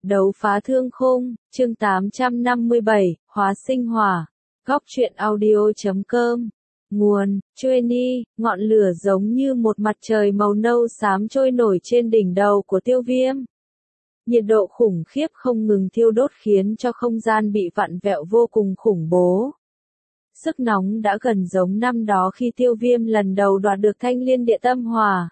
Đấu phá thương khung, chương 857, hóa sinh hỏa. Góc truyện audio.com. Nguồn, Chueni, ngọn lửa giống như một mặt trời màu nâu xám trôi nổi trên đỉnh đầu của Tiêu Viêm. Nhiệt độ khủng khiếp không ngừng thiêu đốt khiến cho không gian bị vặn vẹo vô cùng khủng bố. Sức nóng đã gần giống năm đó khi Tiêu Viêm lần đầu đoạt được Thanh Liên Địa Tâm Hỏa.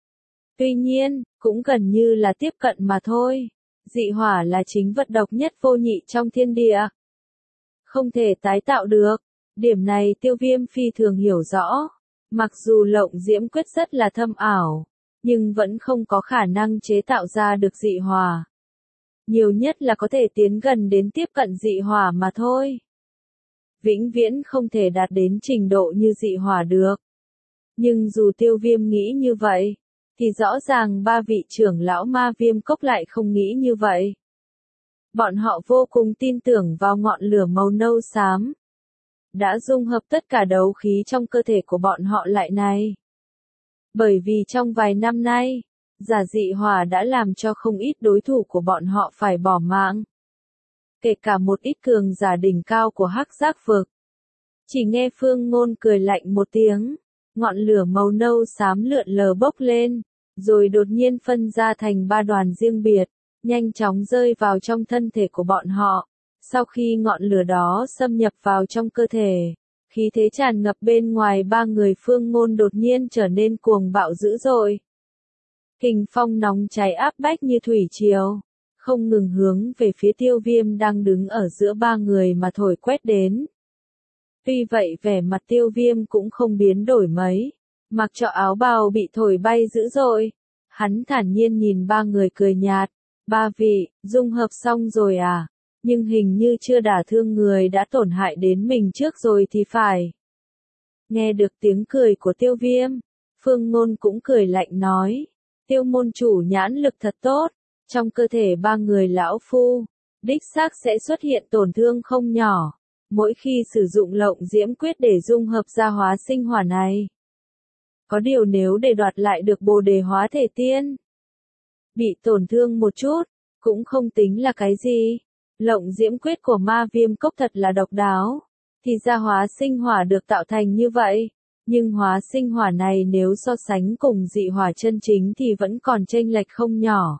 Tuy nhiên, cũng gần như là tiếp cận mà thôi. Dị hỏa là chính vật độc nhất vô nhị trong thiên địa. Không thể tái tạo được. Điểm này Tiêu Viêm phi thường hiểu rõ. Mặc dù Lộng Diễm Quyết rất là thâm ảo, nhưng vẫn không có khả năng chế tạo ra được dị hỏa. Nhiều nhất là có thể tiến gần đến tiếp cận dị hỏa mà thôi. Vĩnh viễn không thể đạt đến trình độ như dị hỏa được. Nhưng dù Tiêu Viêm nghĩ như vậy, thì rõ ràng ba vị trưởng lão Ma Viêm Cốc lại không nghĩ như vậy. Bọn họ vô cùng tin tưởng vào ngọn lửa màu nâu xám. Đã dung hợp tất cả đấu khí trong cơ thể của bọn họ lại này. Bởi vì trong vài năm nay, giả dị hỏa đã làm cho không ít đối thủ của bọn họ phải bỏ mạng. Kể cả một ít cường giả đỉnh cao của Hắc Giác Vực. Chỉ nghe Phương Ngôn cười lạnh một tiếng. Ngọn lửa màu nâu xám lượn lờ bốc lên, rồi đột nhiên phân ra thành ba đoàn riêng biệt, nhanh chóng rơi vào trong thân thể của bọn họ. Sau khi ngọn lửa đó xâm nhập vào trong cơ thể, khí thế tràn ngập bên ngoài ba người Phương Ngôn đột nhiên trở nên cuồng bạo dữ dội. Kình phong nóng cháy áp bách như thủy triều, không ngừng hướng về phía Tiêu Viêm đang đứng ở giữa ba người mà thổi quét đến. Tuy vậy vẻ mặt Tiêu Viêm cũng không biến đổi mấy, mặc cho áo bào bị thổi bay dữ dội. Hắn thản nhiên nhìn ba người cười nhạt, ba vị, dung hợp xong rồi à, nhưng hình như chưa đả thương người đã tổn hại đến mình trước rồi thì phải. Nghe được tiếng cười của Tiêu Viêm, Phương Ngôn cũng cười lạnh nói, Tiêu môn chủ nhãn lực thật tốt, trong cơ thể ba người lão phu, đích xác sẽ xuất hiện tổn thương không nhỏ. Mỗi khi sử dụng Lộng Diễm Quyết để dung hợp ra hóa sinh hỏa này. Có điều nếu để đoạt lại được Bồ Đề Hóa Thể Tiên, bị tổn thương một chút, cũng không tính là cái gì. Lộng Diễm Quyết của Ma Viêm Cốc thật là độc đáo. Thì ra hóa sinh hỏa được tạo thành như vậy. Nhưng hóa sinh hỏa này nếu so sánh cùng dị hỏa chân chính thì vẫn còn chênh lệch không nhỏ.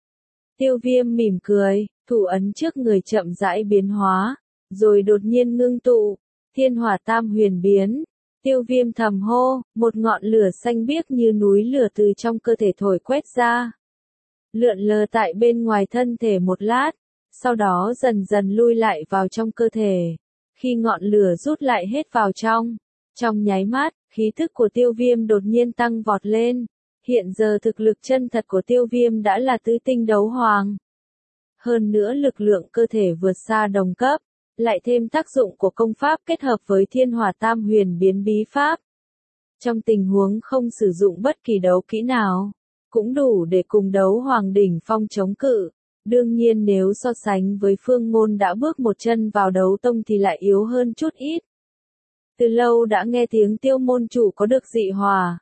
Tiêu Viêm mỉm cười, thủ ấn trước người chậm rãi biến hóa. Rồi đột nhiên ngưng tụ, thiên hỏa tam huyền biến, Tiêu Viêm thầm hô, một ngọn lửa xanh biếc như núi lửa từ trong cơ thể thổi quét ra. Lượn lờ tại bên ngoài thân thể một lát, sau đó dần dần lui lại vào trong cơ thể. Khi ngọn lửa rút lại hết vào trong nháy mắt, khí thức của Tiêu Viêm đột nhiên tăng vọt lên. Hiện giờ thực lực chân thật của Tiêu Viêm đã là tứ tinh đấu hoàng. Hơn nữa lực lượng cơ thể vượt xa đồng cấp. Lại thêm tác dụng của công pháp kết hợp với thiên hỏa tam huyền biến bí pháp. Trong tình huống không sử dụng bất kỳ đấu kỹ nào, cũng đủ để cùng đấu hoàng đỉnh phong chống cự. Đương nhiên nếu so sánh với Phương Ngôn đã bước một chân vào đấu tông thì lại yếu hơn chút ít. Từ lâu đã nghe tiếng Tiêu môn chủ có được dị hỏa.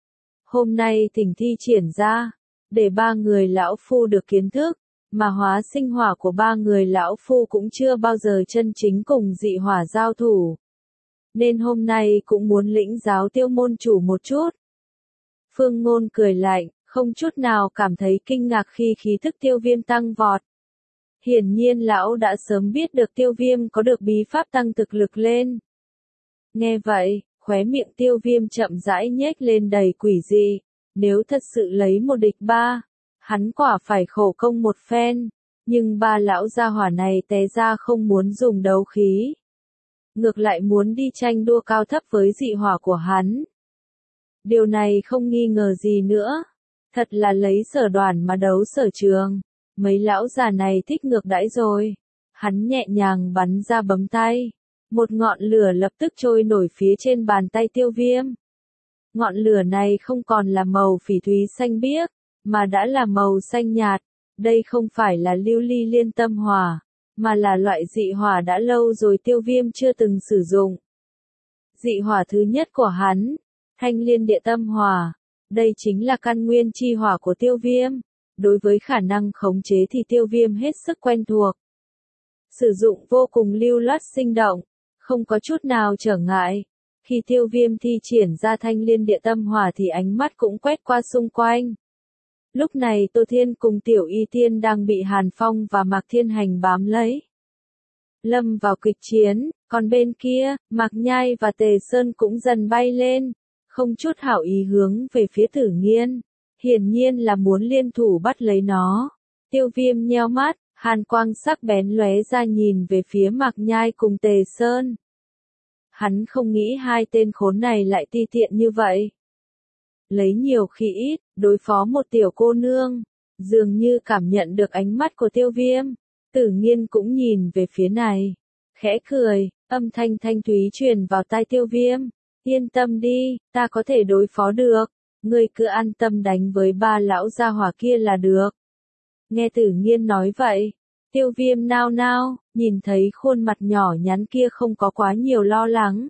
Hôm nay thỉnh thi triển ra, để ba người lão phu được kiến thức. Mà hóa sinh hỏa của ba người lão phu cũng chưa bao giờ chân chính cùng dị hỏa giao thủ. Nên hôm nay cũng muốn lĩnh giáo Tiêu môn chủ một chút. Phương Ngôn cười lạnh, không chút nào cảm thấy kinh ngạc khi khí thức Tiêu Viêm tăng vọt. Hiển nhiên lão đã sớm biết được Tiêu Viêm có được bí pháp tăng thực lực lên. Nghe vậy, khóe miệng Tiêu Viêm chậm rãi nhếch lên đầy quỷ dị. Nếu thật sự lấy một địch ba, hắn quả phải khổ công một phen, nhưng ba lão gia hỏa này té ra không muốn dùng đấu khí. Ngược lại muốn đi tranh đua cao thấp với dị hỏa của hắn. Điều này không nghi ngờ gì nữa. Thật là lấy sở đoàn mà đấu sở trường. Mấy lão già này thích ngược đãi rồi. Hắn nhẹ nhàng bắn ra bấm tay. Một ngọn lửa lập tức trôi nổi phía trên bàn tay Tiêu Viêm. Ngọn lửa này không còn là màu phỉ thúy xanh biếc, mà đã là màu xanh nhạt. Đây không phải là lưu ly liên tâm hỏa, mà là loại dị hỏa đã lâu rồi Tiêu Viêm chưa từng sử dụng. Dị hỏa thứ nhất của hắn, Thanh Liên Địa Tâm Hỏa. Đây chính là căn nguyên chi hỏa của Tiêu Viêm. đối với khả năng khống chế thì Tiêu Viêm hết sức quen thuộc. Sử dụng vô cùng lưu loát sinh động, không có chút nào trở ngại. Khi Tiêu Viêm thi triển ra thanh liên địa tâm hỏa thì ánh mắt cũng quét qua xung quanh. Lúc này Tô Thiên cùng Tiểu Y Tiên đang bị Hàn Phong và Mạc Thiên Hành bám lấy. Lâm vào kịch chiến, còn bên kia, Mạc Nhai và Tề Sơn cũng dần bay lên, không chút hảo ý hướng về phía Tử Nghiên, hiển nhiên là muốn liên thủ bắt lấy nó. Tiêu Viêm nheo mắt, hàn quang sắc bén lóe ra nhìn về phía Mạc Nhai cùng Tề Sơn. Hắn không nghĩ hai tên khốn này lại ti tiện như vậy. Lấy nhiều khi ít, đối phó một tiểu cô nương, dường như cảm nhận được ánh mắt của Tiêu Viêm. Tử Nghiên cũng nhìn về phía này, khẽ cười, âm thanh thanh thúy truyền vào tai Tiêu Viêm. Yên tâm đi, ta có thể đối phó được, ngươi cứ an tâm đánh với ba lão gia hỏa kia là được. Nghe Tử Nghiên nói vậy, Tiêu Viêm nao nao, nhìn thấy khuôn mặt nhỏ nhắn kia không có quá nhiều lo lắng.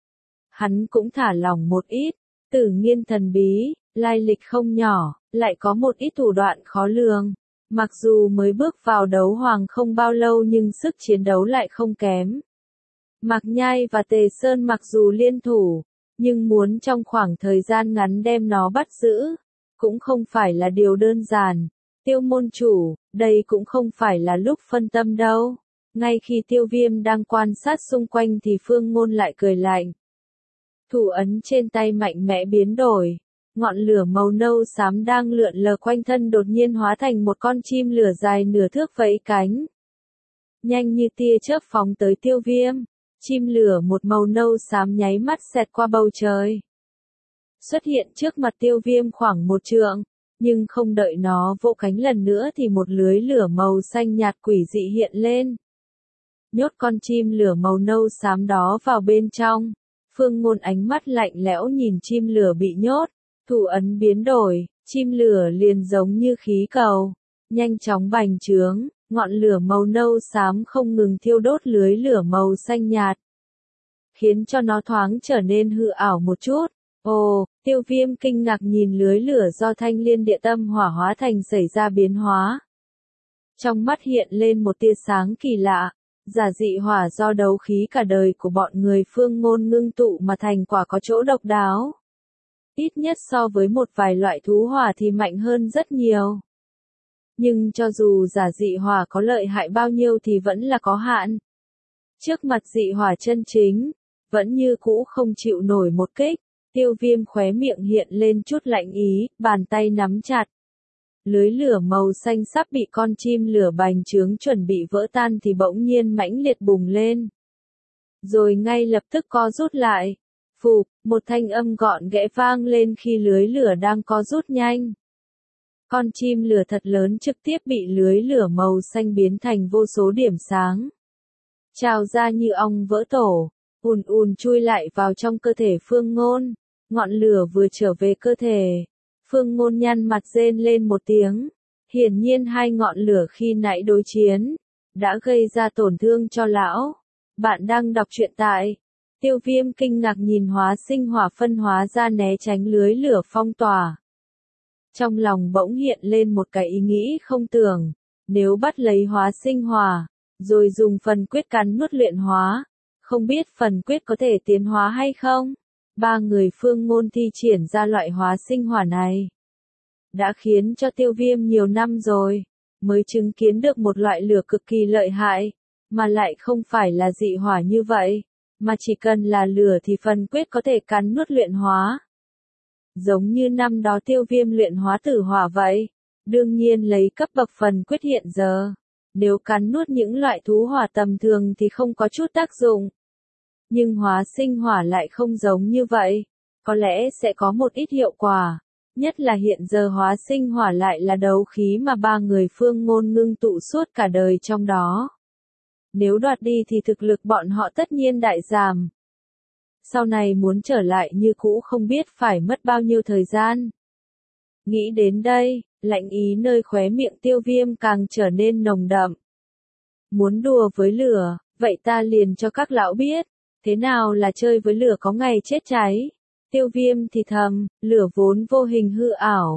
Hắn cũng thả lỏng một ít, Tử Nghiên thần bí, lai lịch không nhỏ, lại có một ít thủ đoạn khó lường. Mặc dù mới bước vào đấu hoàng không bao lâu nhưng sức chiến đấu lại không kém. Mạc Nhai và Tề Sơn mặc dù liên thủ, nhưng muốn trong khoảng thời gian ngắn đem nó bắt giữ, cũng không phải là điều đơn giản. Tiêu môn chủ, đây cũng không phải là lúc phân tâm đâu. Ngay khi Tiêu Viêm đang quan sát xung quanh thì Phương Ngôn lại cười lạnh. Thủ ấn trên tay mạnh mẽ biến đổi. Ngọn lửa màu nâu xám đang lượn lờ quanh thân đột nhiên hóa thành một con chim lửa dài nửa thước vẫy cánh. Nhanh như tia chớp phóng tới Tiêu Viêm. Chim lửa một màu nâu xám nháy mắt xẹt qua bầu trời. Xuất hiện trước mặt Tiêu Viêm khoảng 1 trượng, nhưng không đợi nó vỗ cánh lần nữa thì một lưới lửa màu xanh nhạt quỷ dị hiện lên. Nhốt con chim lửa màu nâu xám đó vào bên trong. Phương Ngôn ánh mắt lạnh lẽo nhìn chim lửa bị nhốt. Thủ ấn biến đổi, chim lửa liền giống như khí cầu, nhanh chóng bành trướng, ngọn lửa màu nâu xám không ngừng thiêu đốt lưới lửa màu xanh nhạt, khiến cho nó thoáng trở nên hư ảo một chút. Ồ, Tiêu Viêm kinh ngạc nhìn lưới lửa do thanh liên địa tâm hỏa hóa thành xảy ra biến hóa. Trong mắt hiện lên một tia sáng kỳ lạ, giả dị hỏa do đấu khí cả đời của bọn người Phương Ngôn ngưng tụ mà thành quả có chỗ độc đáo. Ít nhất so với một vài loại thú hỏa thì mạnh hơn rất nhiều. Nhưng cho dù giả dị hỏa có lợi hại bao nhiêu thì vẫn là có hạn. Trước mặt dị hỏa chân chính, vẫn như cũ không chịu nổi một kích. Tiêu Viêm khóe miệng hiện lên chút lạnh ý, bàn tay nắm chặt. Lưới lửa màu xanh sắp bị con chim lửa bành trướng chuẩn bị vỡ tan thì bỗng nhiên mãnh liệt bùng lên. Rồi ngay lập tức co rút lại. Phụp, một thanh âm gọn ghẽ vang lên khi lưới lửa đang co rút nhanh. Con chim lửa thật lớn trực tiếp bị lưới lửa màu xanh biến thành vô số điểm sáng. Trào ra như ong vỡ tổ, ùn ùn chui lại vào trong cơ thể Phương Ngôn. Ngọn lửa vừa trở về cơ thể. Phương Ngôn nhăn mặt rên lên một tiếng. Hiển nhiên hai ngọn lửa khi nãy đối chiến, đã gây ra tổn thương cho lão. Bạn đang đọc truyện tại. Tiêu Viêm kinh ngạc nhìn hóa sinh hỏa phân hóa ra né tránh lưới lửa phong tỏa. Trong lòng bỗng hiện lên một cái ý nghĩ không tưởng, nếu bắt lấy hóa sinh hỏa, rồi dùng phần quyết cắn nuốt luyện hóa, không biết phần quyết có thể tiến hóa hay không? Ba người Phương Ngôn thi triển ra loại hóa sinh hỏa này, đã khiến cho Tiêu Viêm nhiều năm rồi, mới chứng kiến được một loại lửa cực kỳ lợi hại, mà lại không phải là dị hỏa như vậy. Mà chỉ cần là lửa thì phần quyết có thể cắn nuốt luyện hóa. Giống như năm đó Tiêu Viêm luyện hóa tử hỏa vậy. Đương nhiên lấy cấp bậc phần quyết hiện giờ. Nếu cắn nuốt những loại thú hỏa tầm thường thì không có chút tác dụng. Nhưng hóa sinh hỏa lại không giống như vậy. Có lẽ sẽ có một ít hiệu quả. Nhất là hiện giờ hóa sinh hỏa lại là đấu khí mà ba người Phương Ngôn ngưng tụ suốt cả đời trong đó. Nếu đoạt đi thì thực lực bọn họ tất nhiên đại giảm. Sau này muốn trở lại như cũ không biết phải mất bao nhiêu thời gian. Nghĩ đến đây, lạnh ý nơi khóe miệng Tiêu Viêm càng trở nên nồng đậm. Muốn đùa với lửa, vậy ta liền cho các lão biết, thế nào là chơi với lửa có ngày chết cháy. Tiêu Viêm thì thầm, lửa vốn vô hình hư ảo,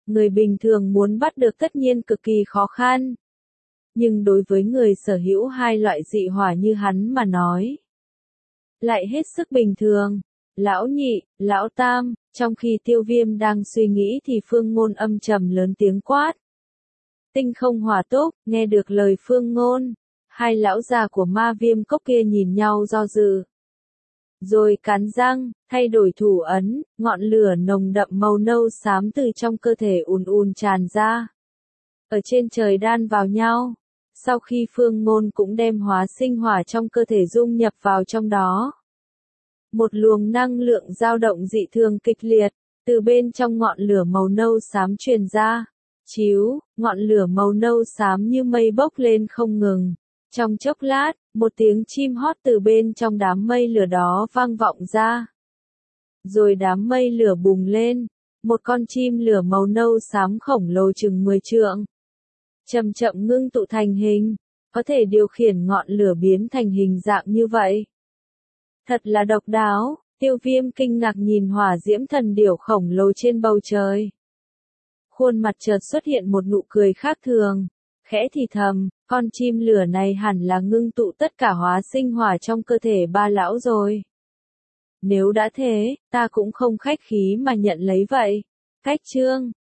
Người bình thường muốn bắt được tất nhiên cực kỳ khó khăn. Nhưng đối với người sở hữu hai loại dị hỏa như hắn mà nói, lại hết sức bình thường. Lão nhị, lão tam, trong khi Tiêu Viêm đang suy nghĩ thì Phương Ngôn âm trầm lớn tiếng quát. Tinh không hỏa tốc, nghe được lời Phương Ngôn, hai lão già của Ma Viêm cốc kia nhìn nhau do dự. Rồi cắn răng, thay đổi thủ ấn, ngọn lửa nồng đậm màu nâu xám từ trong cơ thể ùn ùn tràn ra. Ở trên trời đan vào nhau. Sau khi Phương Ngôn cũng đem hóa sinh hỏa trong cơ thể dung nhập vào trong đó. Một luồng năng lượng dao động dị thường kịch liệt, từ bên trong ngọn lửa màu nâu xám truyền ra. Chiếu, ngọn lửa màu nâu xám như mây bốc lên không ngừng. Trong chốc lát, một tiếng chim hót từ bên trong đám mây lửa đó vang vọng ra. Rồi đám mây lửa bùng lên, một con chim lửa màu nâu xám khổng lồ chừng 10 trượng. Chậm chậm ngưng tụ thành hình, có thể điều khiển ngọn lửa biến thành hình dạng như vậy. Thật là độc đáo, Tiêu Viêm kinh ngạc nhìn hỏa diễm thần điểu khổng lồ trên bầu trời. Khuôn mặt chợt xuất hiện một nụ cười khác thường, khẽ thì thầm, con chim lửa này hẳn là ngưng tụ tất cả hóa sinh hỏa trong cơ thể ba lão rồi. Nếu đã thế, ta cũng không khách khí mà nhận lấy vậy. Cách chương